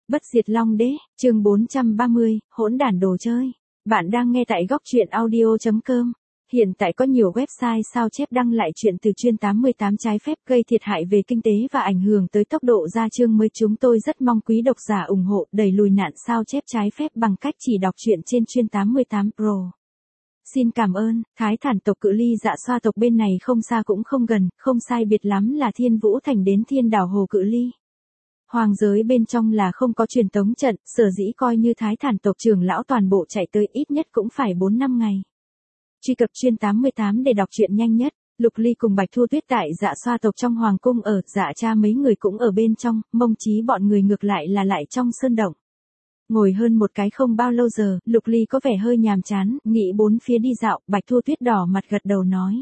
Bất diệt Long Đế, chương 430, hỗn đản đồ chơi. Bạn đang nghe tại góc truyện audio.com. Hiện tại có nhiều website sao chép đăng lại chuyện từ chuyên 88 trái phép gây thiệt hại về kinh tế và ảnh hưởng tới tốc độ ra chương mới. Chúng tôi rất mong quý độc giả ủng hộ đẩy lùi nạn sao chép trái phép bằng cách chỉ đọc truyện trên chuyên 88 Pro. Xin cảm ơn. Thái Thản tộc Cự Ly Dạ Xoa tộc bên này không xa cũng không gần, không sai biệt lắm là Thiên Vũ Thành đến Thiên Đảo Hồ Cự Ly. Hoàng giới bên trong là không có truyền tống trận, sở dĩ coi như Thái Thản tộc trưởng lão toàn bộ chạy tới ít nhất cũng phải 4-5 ngày. Truy cập chuyên 88 để đọc truyện nhanh nhất. Lục Ly cùng Bạch Thu Tuyết tại Dạ Xoa tộc trong hoàng cung ở, Dạ Cha mấy người cũng ở bên trong, Mông Chí bọn người ngược lại là lại trong sơn động. Ngồi hơn một cái không bao lâu giờ, Lục Ly có vẻ hơi nhàm chán, nghĩ bốn phía đi dạo. Bạch Thu Tuyết đỏ mặt gật đầu nói: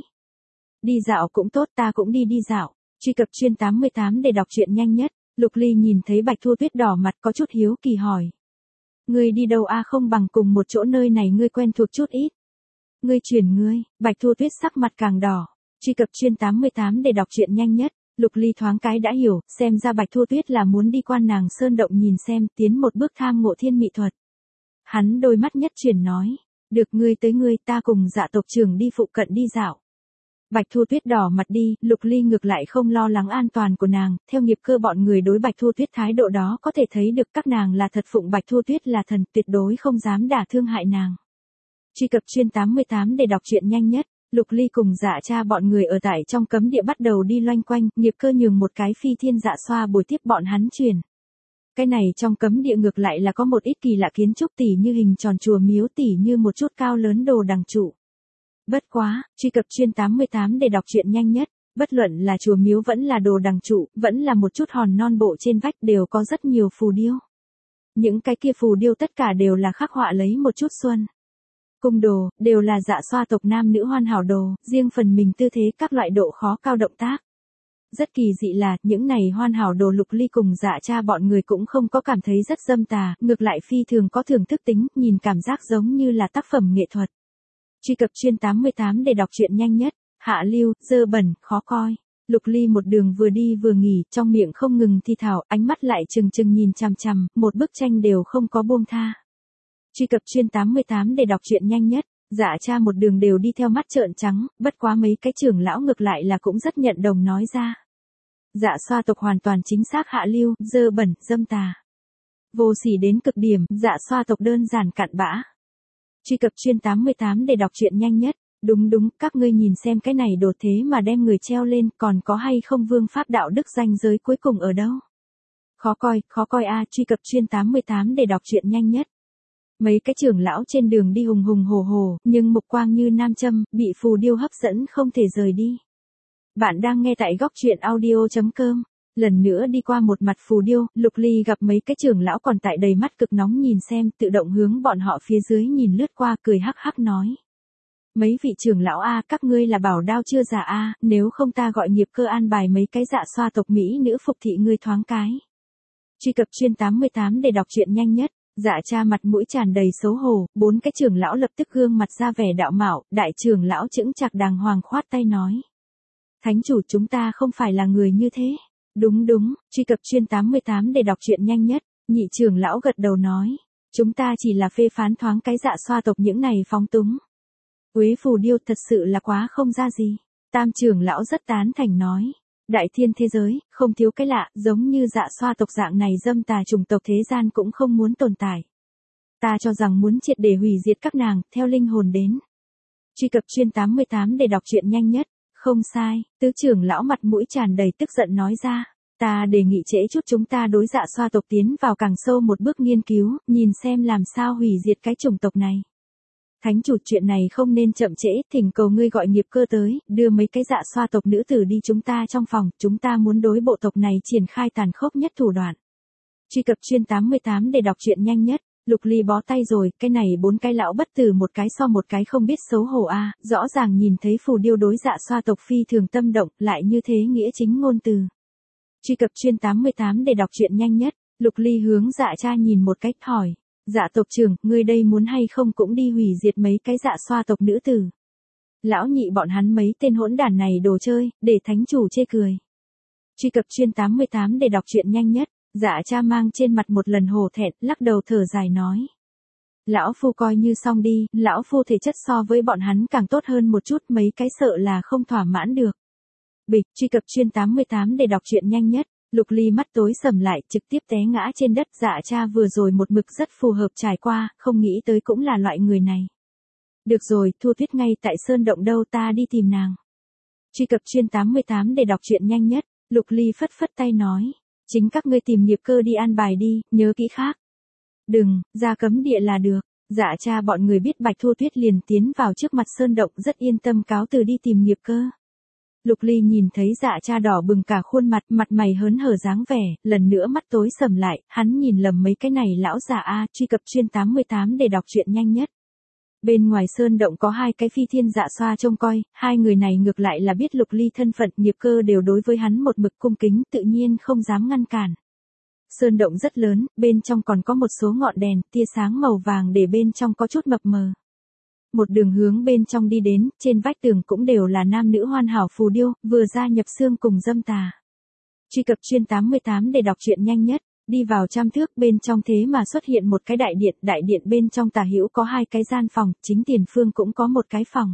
đi dạo cũng tốt, ta cũng đi dạo. Truy cập chuyên 88 để đọc truyện nhanh nhất. Lục Ly nhìn thấy Bạch Thu Tuyết đỏ mặt có chút hiếu kỳ hỏi: ngươi đi đâu a? Không bằng cùng một chỗ, nơi này ngươi quen thuộc chút ít. Ngươi chuyển ngươi. Bạch Thu Tuyết sắc mặt càng đỏ. Truy cập chuyên 88 để đọc truyện nhanh nhất. Lục Ly thoáng cái đã hiểu, xem ra Bạch Thu Tuyết là muốn đi qua nàng sơn động nhìn xem, tiến một bước tham ngộ thiên mị thuật. Hắn đôi mắt nhất chuyển nói: được, ngươi tới ngươi, ta cùng Dạ tộc trưởng đi phụ cận đi dạo. Bạch Thu Tuyết đỏ mặt đi, Lục Ly ngược lại không lo lắng an toàn của nàng, theo nghiệp cơ bọn người đối Bạch Thu Tuyết thái độ đó có thể thấy được các nàng là thật phụng Bạch Thu Tuyết là thần, tuyệt đối không dám đả thương hại nàng. Truy cập chuyên 88 để đọc truyện nhanh nhất. Lục Ly cùng Dạ Cha bọn người ở tại trong cấm địa bắt đầu đi loanh quanh, nghiệp cơ nhường một cái phi thiên dạ xoa bồi tiếp bọn hắn chuyển. Cái này trong cấm địa ngược lại là có một ít kỳ lạ kiến trúc, tỉ như hình tròn chùa miếu, tỉ như một chút cao lớn đồ đằng trụ. Bất quá, truy cập chuyên 88 để đọc truyện nhanh nhất, bất luận là chùa miếu vẫn là đồ đằng trụ, vẫn là một chút hòn non bộ trên vách đều có rất nhiều phù điêu. Những cái kia phù điêu tất cả đều là khắc họa lấy một chút xuân cung đồ, đều là Dạ Xoa tộc nam nữ hoàn hảo đồ, riêng phần mình tư thế các loại độ khó cao động tác. Rất kỳ dị là, những này hoàn hảo đồ Lục Ly cùng Dạ Cha bọn người cũng không có cảm thấy rất dâm tà, ngược lại phi thường có thưởng thức tính, nhìn cảm giác giống như là tác phẩm nghệ thuật. Truy cập chuyên 88 để đọc truyện nhanh nhất. Hạ lưu, dơ bẩn, khó coi. Lục Ly một đường vừa đi vừa nghỉ, trong miệng không ngừng thi thảo, ánh mắt lại trừng trừng nhìn chằm chằm, một bức tranh đều không có buông tha. Truy cập chuyên 88 để đọc truyện nhanh nhất. Dạ Cha một đường đều đi theo mắt trợn trắng, bất quá mấy cái trưởng lão ngược lại là cũng rất nhận đồng nói ra. Dạ Xoa tộc hoàn toàn chính xác hạ lưu, dơ bẩn, dâm tà. Vô sỉ đến cực điểm, Dạ Xoa tộc đơn giản cặn bã. Truy cập chuyên 88 để đọc truyện nhanh nhất. Đúng, các ngươi nhìn xem cái này đồ thế mà đem người treo lên, còn có hay không vương pháp đạo đức ranh giới cuối cùng ở đâu? Khó coi a. Truy cập chuyên 88 để đọc truyện nhanh nhất. Mấy cái trưởng lão trên đường đi hùng hùng hổ hổ, nhưng mục quang như nam châm, bị phù điêu hấp dẫn không thể rời đi. Bạn đang nghe tại góc truyện audio.com. Lần nữa đi qua một mặt phù điêu, Lục Ly gặp mấy cái trưởng lão còn tại đầy mắt cực nóng nhìn xem, tự động hướng bọn họ phía dưới nhìn lướt qua, cười hắc hắc nói: mấy vị trưởng lão a, các ngươi là bảo đao chưa già a, nếu không ta gọi nghiệp cơ an bài mấy cái Dạ Xoa tộc mỹ nữ phục thị ngươi thoáng cái. Truy cập chuyên 88 để đọc truyện nhanh nhất. Dạ Cha mặt mũi tràn đầy xấu hổ, bốn cái trưởng lão lập tức gương mặt ra vẻ đạo mạo, đại trưởng lão chững chạc đàng hoàng khoát tay nói: thánh chủ, chúng ta không phải là người như thế. Đúng, truy cập chuyên 88 để đọc truyện nhanh nhất. Nhị trưởng lão gật đầu nói: chúng ta chỉ là phê phán thoáng cái Dạ Xoa tộc những này phóng túng. Quế phù điêu thật sự là quá không ra gì. Tam trưởng lão rất tán thành nói: đại thiên thế giới, không thiếu cái lạ, giống như Dạ Xoa tộc dạng này dâm tà chủng tộc thế gian cũng không muốn tồn tại. Ta cho rằng muốn triệt để hủy diệt các nàng, theo linh hồn đến. Truy cập chuyên 88 để đọc truyện nhanh nhất. Không sai, tứ trưởng lão mặt mũi tràn đầy tức giận nói ra: ta đề nghị trễ chút chúng ta đối Dạ Xoa tộc tiến vào càng sâu một bước nghiên cứu, nhìn xem làm sao hủy diệt cái chủng tộc này. Thánh chủ, chuyện này không nên chậm trễ, thỉnh cầu ngươi gọi nghiệp cơ tới, đưa mấy cái Dạ Xoa tộc nữ tử đi chúng ta trong phòng, chúng ta muốn đối bộ tộc này triển khai tàn khốc nhất thủ đoạn. Truy cập chuyên 88 để đọc truyện nhanh nhất. Lục Ly bó tay rồi, cái này bốn cái lão bất tử một cái so một cái không biết xấu hổ a, rõ ràng nhìn thấy phù điêu đối Dạ Xoa tộc phi thường tâm động, lại như thế nghĩa chính ngôn từ. Truy cập chuyên 88 để đọc truyện nhanh nhất. Lục Ly hướng Dạ Cha nhìn một cách hỏi: Dạ tộc trưởng, ngươi đây muốn hay không cũng đi hủy diệt mấy cái Dạ Xoa tộc nữ tử? Lão nhị bọn hắn mấy tên hỗn đản này đồ chơi, để thánh chủ chê cười. Truy cập chuyên 88 để đọc truyện nhanh nhất. Dạ cha mang trên mặt một lần hổ thẹn, lắc đầu thở dài nói. Lão phu coi như xong đi, lão phu thể chất so với bọn hắn càng tốt hơn một chút, mấy cái sợ là không thỏa mãn được. Bịch, truy cập chuyên 88 để đọc truyện nhanh nhất. Lục Ly mắt tối sầm lại, trực tiếp té ngã trên đất. Dạ cha vừa rồi một mực rất phù hợp trải qua, không nghĩ tới cũng là loại người này. Được rồi, Thu Tuyết ngay tại sơn động đâu, ta đi tìm nàng. Truy cập chuyên 88 để đọc truyện nhanh nhất. Lục Ly phất phất tay nói. Chính các ngươi tìm nghiệp cơ đi an bài đi, nhớ kỹ khác. Đừng, ra cấm địa là được. Dạ cha bọn người biết Bạch Thu Tuyết liền tiến vào trước mặt sơn động, rất yên tâm cáo từ đi tìm nghiệp cơ. Lục Ly nhìn thấy dạ cha đỏ bừng cả khuôn mặt, mặt mày hớn hở dáng vẻ, lần nữa mắt tối sầm lại, hắn nhìn lầm mấy cái này lão già a. Truy cập chuyên 88 để đọc truyện nhanh nhất. Bên ngoài sơn động có hai cái phi thiên dạ xoa trông coi, hai người này ngược lại là biết Lục Ly thân phận, nghiệp cơ đều đối với hắn một mực cung kính, tự nhiên không dám ngăn cản. Sơn động rất lớn, bên trong còn có một số ngọn đèn, tia sáng màu vàng để bên trong có chút mập mờ. Một đường hướng bên trong đi đến, trên vách tường cũng đều là nam nữ hoàn hảo phù điêu, vừa gia nhập xương cùng dâm tà. Truy cập chuyên 88 để đọc truyện nhanh nhất. Đi vào 100 thước, bên trong thế mà xuất hiện một cái đại điện bên trong tả hữu có hai cái gian phòng, chính tiền phương cũng có một cái phòng.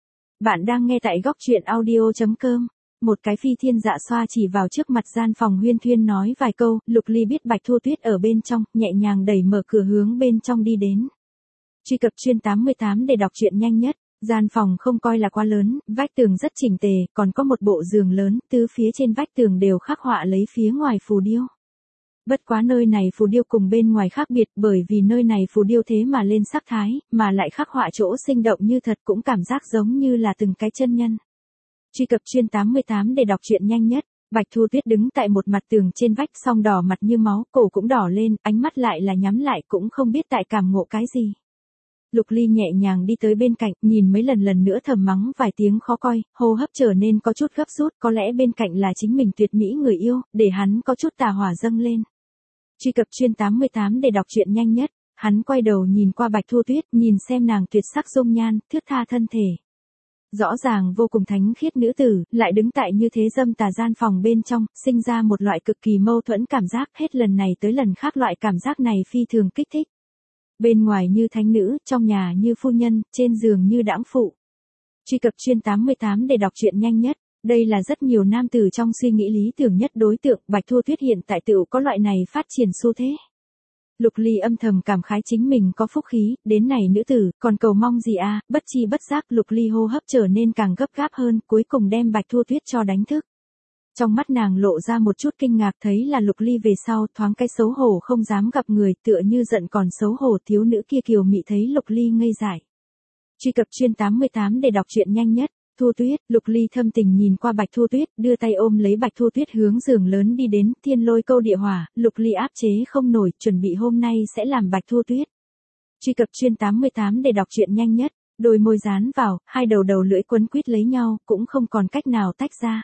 Bạn đang nghe tại góc truyện audio.com. Một cái phi thiên dạ xoa chỉ vào trước mặt gian phòng huyên thuyên nói vài câu, Lục Ly biết Bạch Thu Tuyết ở bên trong, nhẹ nhàng đẩy mở cửa hướng bên trong đi đến. Truy cập chuyên 88 để đọc truyện nhanh nhất. Gian phòng không coi là quá lớn, vách tường rất chỉnh tề, còn có một bộ giường lớn, tứ phía trên vách tường đều khắc họa lấy phía ngoài phù điêu. Bất quá nơi này phù điêu cùng bên ngoài khác biệt, bởi vì nơi này phù điêu thế mà lên sắc thái, mà lại khắc họa chỗ sinh động như thật, cũng cảm giác giống như là từng cái chân nhân. Truy cập chuyên 88 để đọc truyện nhanh nhất. Bạch Thu Tuyết đứng tại một mặt tường trên vách, song đỏ mặt như máu, cổ cũng đỏ lên, ánh mắt lại là nhắm lại, cũng không biết tại cảm ngộ cái gì. Lục Ly nhẹ nhàng đi tới bên cạnh, nhìn mấy lần nữa thầm mắng vài tiếng khó coi, hô hấp trở nên có chút gấp rút, có lẽ bên cạnh là chính mình tuyệt mỹ người yêu, để hắn có chút tà hỏa dâng lên. Truy cập chuyên 88 để đọc truyện nhanh nhất. Hắn quay đầu nhìn qua Bạch Thu Tuyết, nhìn xem nàng tuyệt sắc dung nhan, thướt tha thân thể. Rõ ràng vô cùng thánh khiết nữ tử, lại đứng tại như thế dâm tà gian phòng bên trong, sinh ra một loại cực kỳ mâu thuẫn cảm giác, hết lần này tới lần khác loại cảm giác này phi thường kích thích. Bên ngoài như thánh nữ, trong nhà như phu nhân, trên giường như đãng phụ. Truy cập chuyên 88 để đọc truyện nhanh nhất. Đây là rất nhiều nam tử trong suy nghĩ lý tưởng nhất đối tượng, Bạch Thu Tuyết hiện tại tựu có loại này phát triển xu thế. Lục Ly âm thầm cảm khái chính mình có phúc khí, đến này nữ tử, còn cầu mong gì a? Bất chi bất giác Lục Ly hô hấp trở nên càng gấp gáp hơn, cuối cùng đem Bạch Thu Tuyết cho đánh thức. Trong mắt nàng lộ ra một chút kinh ngạc, thấy là Lục Ly về sau, thoáng cái xấu hổ không dám gặp người, tựa như giận còn xấu hổ. Thiếu nữ kia kiều mị thấy Lục Ly ngây dại. Truy cập chuyên 88 để đọc truyện nhanh nhất. Thu Tuyết, Lục Ly thâm tình nhìn qua Bạch Thu Tuyết, đưa tay ôm lấy Bạch Thu Tuyết hướng giường lớn đi đến, thiên lôi câu địa hỏa, Lục Ly áp chế không nổi, chuẩn bị hôm nay sẽ làm Bạch Thu Tuyết. Truy cập chuyên 88 để đọc truyện nhanh nhất. Đôi môi dán vào, hai đầu lưỡi quấn quýt lấy nhau, cũng không còn cách nào tách ra.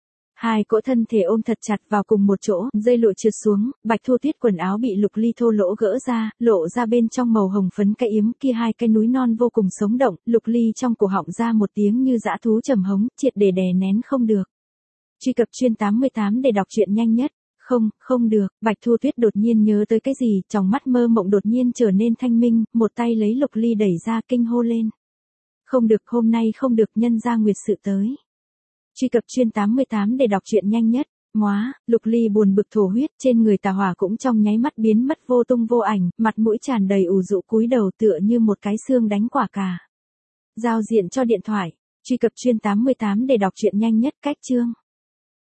Hai cỗ thân thể ôm thật chặt vào cùng một chỗ, dây lụa trượt xuống, Bạch Thu Tuyết quần áo bị Lục Ly thô lỗ gỡ ra, lộ ra bên trong màu hồng phấn cái yếm kia hai cái núi non vô cùng sống động, Lục Ly trong cổ họng ra một tiếng như dã thú trầm hống, triệt để đè nén không được. Truy cập chuyên 88 để đọc truyện nhanh nhất. Không được, Bạch Thu Tuyết đột nhiên nhớ tới cái gì, trong mắt mơ mộng đột nhiên trở nên thanh minh, một tay lấy Lục Ly đẩy ra, kinh hô lên. Không được, hôm nay không được, nhân ra nguyệt sự tới. Truy cập chuyên 88 để đọc truyện nhanh nhất. Móa, Lục Ly buồn bực thổ huyết, trên người tà hỏa cũng trong nháy mắt biến mất vô tung vô ảnh, mặt mũi tràn đầy ủ rũ cúi đầu tựa như một cái xương đánh quả cà. Giao diện cho điện thoại. Truy cập chuyên 88 để đọc truyện nhanh nhất. Cách chương.